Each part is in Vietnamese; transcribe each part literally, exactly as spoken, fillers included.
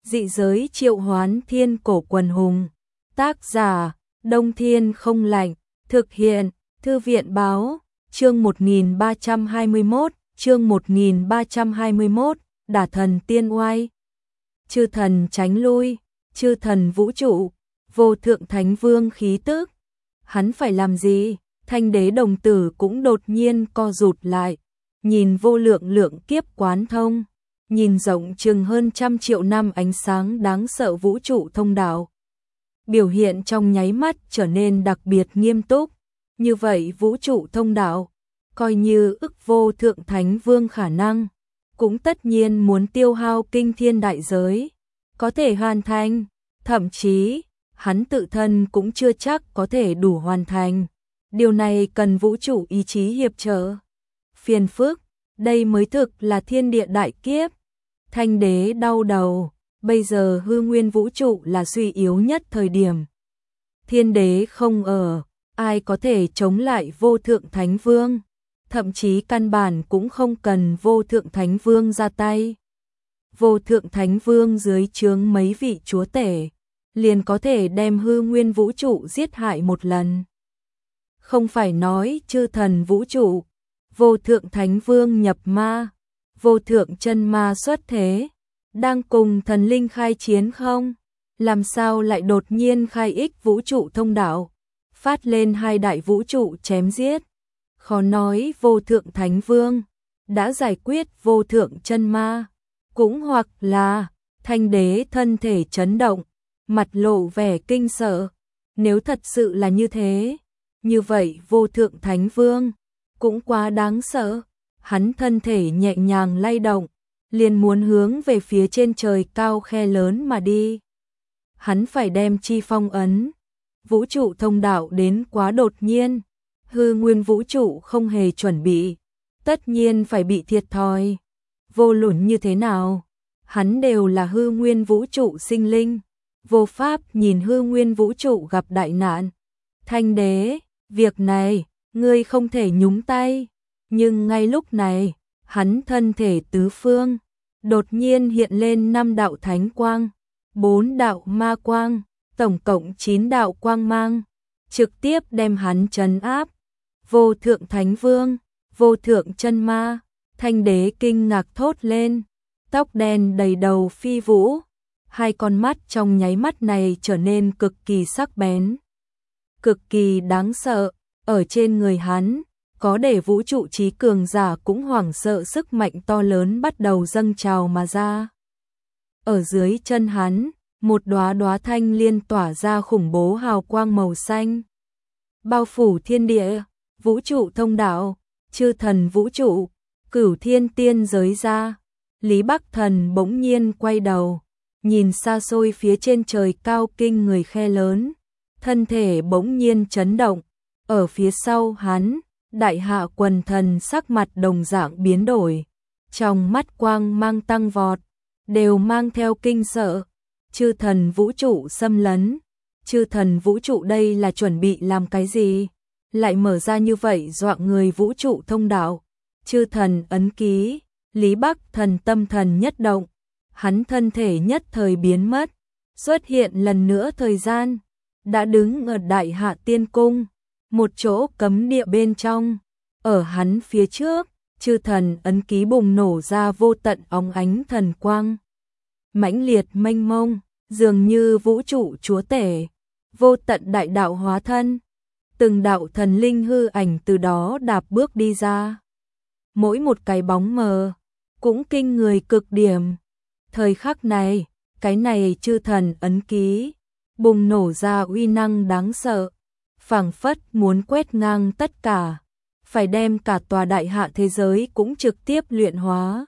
Dị giới triệu hoán thiên cổ quần hùng. Tác giả, Đông Thiên Không Lạnh. Thực hiện, Thư viện Báo. Chương một nghìn ba trăm hai mươi mốt, chương một nghìn ba trăm hai mươi mốt, Đả thần tiên oai. Chư thần tránh lui, chư thần vũ trụ, vô thượng thánh vương khí tức. Hắn phải làm gì? Thanh đế đồng tử cũng đột nhiên co rụt lại, nhìn vô lượng lượng kiếp quán thông, nhìn rộng chừng hơn trăm triệu năm ánh sáng đáng sợ vũ trụ thông đạo. Biểu hiện trong nháy mắt trở nên đặc biệt nghiêm túc, như vậy vũ trụ thông đạo, coi như ức vô thượng thánh vương khả năng, cũng tất nhiên muốn tiêu hao kinh thiên đại giới, có thể hoàn thành, thậm chí, hắn tự thân cũng chưa chắc có thể đủ hoàn thành. Điều này cần vũ trụ ý chí hiệp trợ. Phiền phức, đây mới thực là thiên địa đại kiếp. Thanh đế đau đầu, bây giờ hư nguyên vũ trụ là suy yếu nhất thời điểm. Thiên đế không ở, ai có thể chống lại vô thượng thánh vương, thậm chí căn bản cũng không cần vô thượng thánh vương ra tay. Vô thượng thánh vương dưới trướng mấy vị chúa tể, liền có thể đem hư nguyên vũ trụ giết hại một lần. Không phải nói chư thần vũ trụ, vô thượng thánh vương nhập ma, vô thượng chân ma xuất thế, đang cùng thần linh khai chiến không? Làm sao lại đột nhiên khai ích vũ trụ thông đạo, phát lên hai đại vũ trụ chém giết? Khó nói vô thượng thánh vương đã giải quyết vô thượng chân ma, cũng hoặc là thanh đế thân thể chấn động, mặt lộ vẻ kinh sợ. Nếu thật sự là như thế, như vậy vô thượng thánh vương cũng quá đáng sợ. Hắn thân thể nhẹ nhàng lay động, liền muốn hướng về phía trên trời cao khe lớn mà đi. Hắn phải đem chi phong ấn. Vũ trụ thông đạo đến quá đột nhiên, hư nguyên vũ trụ không hề chuẩn bị, tất nhiên phải bị thiệt thòi. Vô luận như thế nào, hắn đều là hư nguyên vũ trụ sinh linh, vô pháp nhìn hư nguyên vũ trụ gặp đại nạn. Thanh đế, việc này, ngươi không thể nhúng tay. Nhưng ngay lúc này, hắn thân thể tứ phương, đột nhiên hiện lên năm đạo thánh quang, bốn đạo ma quang, tổng cộng chín đạo quang mang, trực tiếp đem hắn trấn áp. Vô thượng thánh vương, vô thượng chân ma, thanh đế kinh ngạc thốt lên, tóc đen đầy đầu phi vũ, hai con mắt trong nháy mắt này trở nên cực kỳ sắc bén, cực kỳ đáng sợ. Ở trên người hắn, có để vũ trụ trí cường giả cũng hoảng sợ sức mạnh to lớn bắt đầu dâng trào mà ra. Ở dưới chân hắn, một đóa đóa thanh liên tỏa ra khủng bố hào quang màu xanh, bao phủ thiên địa, vũ trụ thông đạo, chư thần vũ trụ, cửu thiên tiên giới ra. Lý Bắc Thần bỗng nhiên quay đầu, nhìn xa xôi phía trên trời cao kinh người khe lớn, thân thể bỗng nhiên chấn động. Ở phía sau hắn, đại hạ quần thần sắc mặt đồng dạng biến đổi, trong mắt quang mang tăng vọt, đều mang theo kinh sợ. Chư thần vũ trụ xâm lấn, chư thần vũ trụ đây là chuẩn bị làm cái gì? Lại mở ra như vậy dọa người vũ trụ thông đạo. Chư thần ấn ký, Lý Bắc Thần tâm thần nhất động, hắn thân thể nhất thời biến mất, xuất hiện lần nữa thời gian, đã đứng ở đại hạ tiên cung, một chỗ cấm địa bên trong. Ở hắn phía trước, chư thần ấn ký bùng nổ ra vô tận óng ánh thần quang, mãnh liệt mênh mông, dường như vũ trụ chúa tể, vô tận đại đạo hóa thân. Từng đạo thần linh hư ảnh từ đó đạp bước đi ra, mỗi một cái bóng mờ cũng kinh người cực điểm. Thời khắc này, cái này chư thần ấn ký bùng nổ ra uy năng đáng sợ, phảng phất muốn quét ngang tất cả, phải đem cả tòa đại hạ thế giới cũng trực tiếp luyện hóa.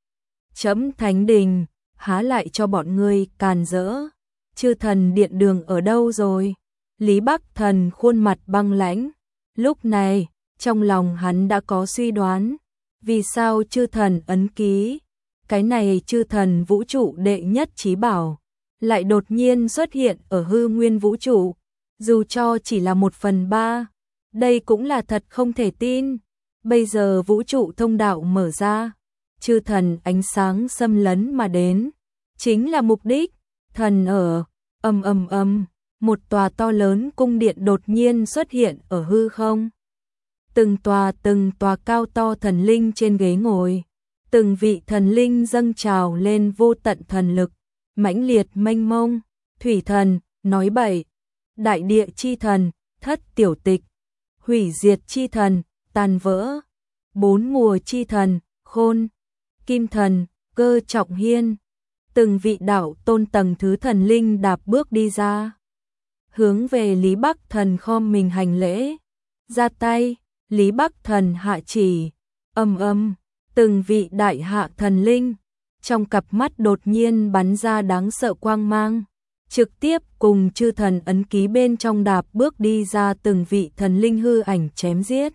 Chấm thánh đình, há lại cho bọn ngươi càn rỡ? Chư thần điện đường ở đâu rồi? Lý Bắc Thần khuôn mặt băng lãnh, lúc này, trong lòng hắn đã có suy đoán, vì sao chư thần ấn ký, cái này chư thần vũ trụ đệ nhất chí bảo, lại đột nhiên xuất hiện ở hư nguyên vũ trụ, dù cho chỉ là một phần ba, đây cũng là thật không thể tin. Bây giờ vũ trụ thông đạo mở ra, chư thần ánh sáng xâm lấn mà đến, chính là mục đích. Thần ở, ầm ầm ầm, một tòa to lớn cung điện đột nhiên xuất hiện ở hư không. Từng tòa từng tòa cao to thần linh trên ghế ngồi, từng vị thần linh dâng trào lên vô tận thần lực, mãnh liệt mênh mông. Thủy thần, nói bậy; đại địa chi thần, thất tiểu tịch; hủy diệt chi thần, tàn vỡ; bốn mùa chi thần, khôn; kim thần, cơ trọng hiên. Từng vị đạo tôn tầng thứ thần linh đạp bước đi ra, hướng về Lý Bắc Thần khom mình hành lễ. Ra tay, Lý Bắc Thần hạ chỉ, ầm ầm, từng vị đại hạ thần linh, trong cặp mắt đột nhiên bắn ra đáng sợ quang mang, trực tiếp cùng chư thần ấn ký bên trong đạp bước đi ra từng vị thần linh hư ảnh chém giết.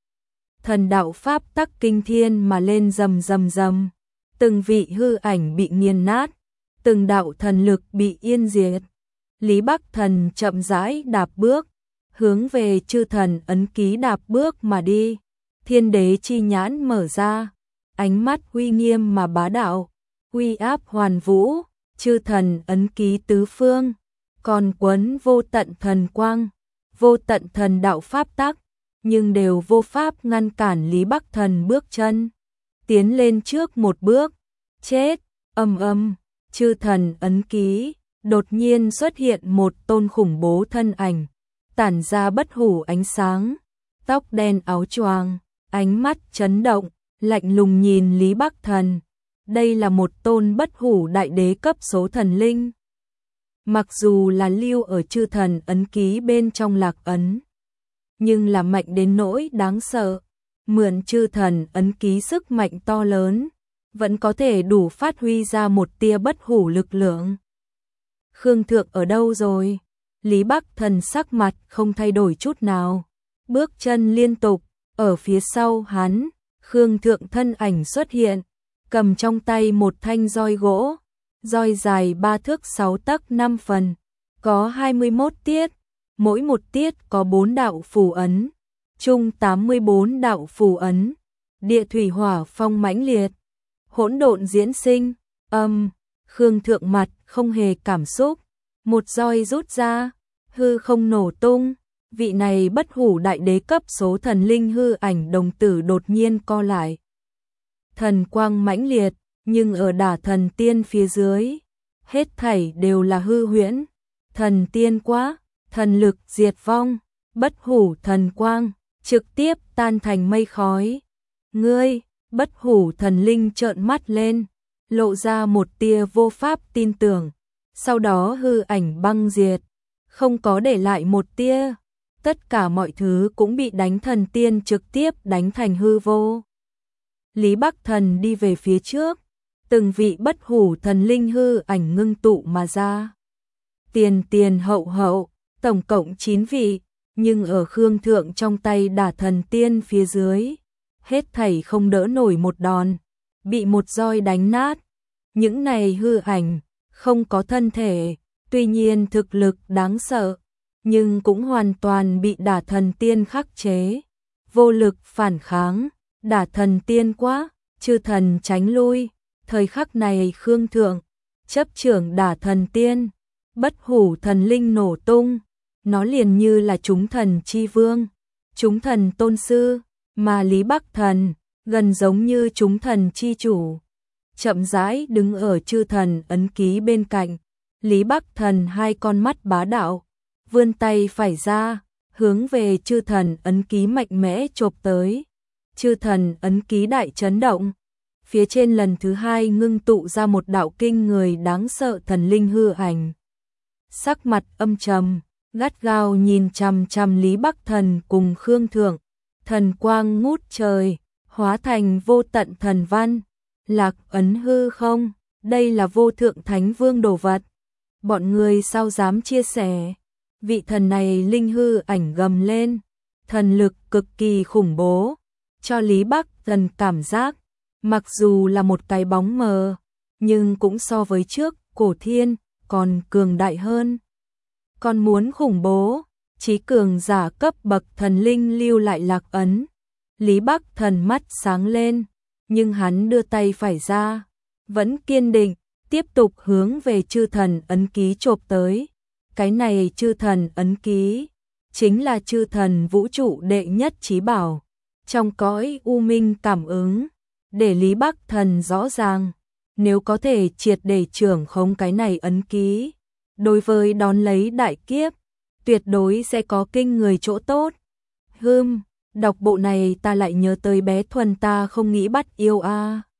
Thần đạo pháp tắc kinh thiên mà lên rầm rầm rầm, từng vị hư ảnh bị nghiền nát, từng đạo thần lực bị yên diệt. Lý Bắc Thần chậm rãi đạp bước, hướng về chư thần ấn ký đạp bước mà đi. Thiên đế chi nhãn mở ra, ánh mắt uy nghiêm mà bá đạo, uy áp hoàn vũ, chư thần ấn ký tứ phương, còn quấn vô tận thần quang, vô tận thần đạo pháp tắc, nhưng đều vô pháp ngăn cản Lý Bắc Thần bước chân tiến lên trước một bước. Chết! Ầm ầm, chư thần ấn ký đột nhiên xuất hiện một tôn khủng bố thân ảnh, tản ra bất hủ ánh sáng, tóc đen áo choàng, ánh mắt chấn động, lạnh lùng nhìn Lý Bắc Thần. Đây là một tôn bất hủ đại đế cấp số thần linh. Mặc dù là lưu ở chư thần ấn ký bên trong lạc ấn, nhưng là mạnh đến nỗi đáng sợ. Mượn chư thần ấn ký sức mạnh to lớn, vẫn có thể đủ phát huy ra một tia bất hủ lực lượng. Khương Thượng ở đâu rồi? Lý Bắc Thần sắc mặt không thay đổi chút nào, bước chân liên tục. Ở phía sau hắn, Khương Thượng thân ảnh xuất hiện, cầm trong tay một thanh roi gỗ, roi dài ba thước sáu tấc năm phần, có hai mươi mốt tiết, mỗi một tiết có bốn đạo phù ấn, chung tám mươi bốn đạo phù ấn, địa thủy hỏa phong mãnh liệt, hỗn độn diễn sinh. Âm, Khương Thượng mặt không hề cảm xúc, một roi rút ra, hư không nổ tung. Vị này bất hủ đại đế cấp số thần linh hư ảnh đồng tử đột nhiên co lại. Thần quang mãnh liệt, nhưng ở đả thần tiên phía dưới, hết thảy đều là hư huyễn. Thần tiên quá, thần lực diệt vong, bất hủ thần quang, trực tiếp tan thành mây khói. Ngươi, bất hủ thần linh trợn mắt lên, lộ ra một tia vô pháp tin tưởng. Sau đó hư ảnh băng diệt, không có để lại một tia. Tất cả mọi thứ cũng bị đánh thần tiên trực tiếp đánh thành hư vô. Lý Bắc Thần đi về phía trước, từng vị bất hủ thần linh hư ảnh ngưng tụ mà ra. Tiền tiền hậu hậu, tổng cộng chín vị, nhưng ở Khương Thượng trong tay đả thần tiên phía dưới, hết thảy không đỡ nổi một đòn, bị một roi đánh nát. Những này hư ảnh, không có thân thể, tuy nhiên thực lực đáng sợ, nhưng cũng hoàn toàn bị đả thần tiên khắc chế, vô lực phản kháng. Đả thần tiên quá, chư thần tránh lui. Thời khắc này Khương Thượng chấp trưởng đả thần tiên, bất hủ thần linh nổ tung, nó liền như là chúng thần chi vương, chúng thần tôn sư, mà Lý Bắc Thần gần giống như chúng thần chi chủ, chậm rãi đứng ở chư thần ấn ký bên cạnh. Lý Bắc Thần hai con mắt bá đạo, vươn tay phải ra, hướng về chư thần ấn ký mạnh mẽ chộp tới. Chư thần ấn ký đại chấn động, phía trên lần thứ hai ngưng tụ ra một đạo kinh người đáng sợ thần linh hư ảnh. Sắc mặt âm trầm, gắt gao nhìn chằm chằm Lý Bắc Thần cùng Khương Thượng, thần quang ngút trời, hóa thành vô tận thần văn, lạc ấn hư không. Đây là vô thượng thánh vương đồ vật, bọn người sao dám chia sẻ? Vị thần này linh hư ảnh gầm lên, thần lực cực kỳ khủng bố, cho Lý Bắc Thần cảm giác, mặc dù là một cái bóng mờ, nhưng cũng so với trước cổ thiên còn cường đại hơn. Còn muốn khủng bố, chí cường giả cấp bậc thần linh lưu lại lạc ấn. Lý Bắc Thần mắt sáng lên, nhưng hắn đưa tay phải ra, vẫn kiên định, tiếp tục hướng về chư thần ấn ký chộp tới. Cái này chư thần ấn ký chính là chư thần vũ trụ đệ nhất chí bảo, trong cõi u minh cảm ứng, để Lý Bắc Thần rõ ràng, nếu có thể triệt để trưởng khống cái này ấn ký, đối với đón lấy đại kiếp, tuyệt đối sẽ có kinh người chỗ tốt. Hừm, đọc bộ này ta lại nhớ tới bé Thuần ta không nghĩ bắt yêu a.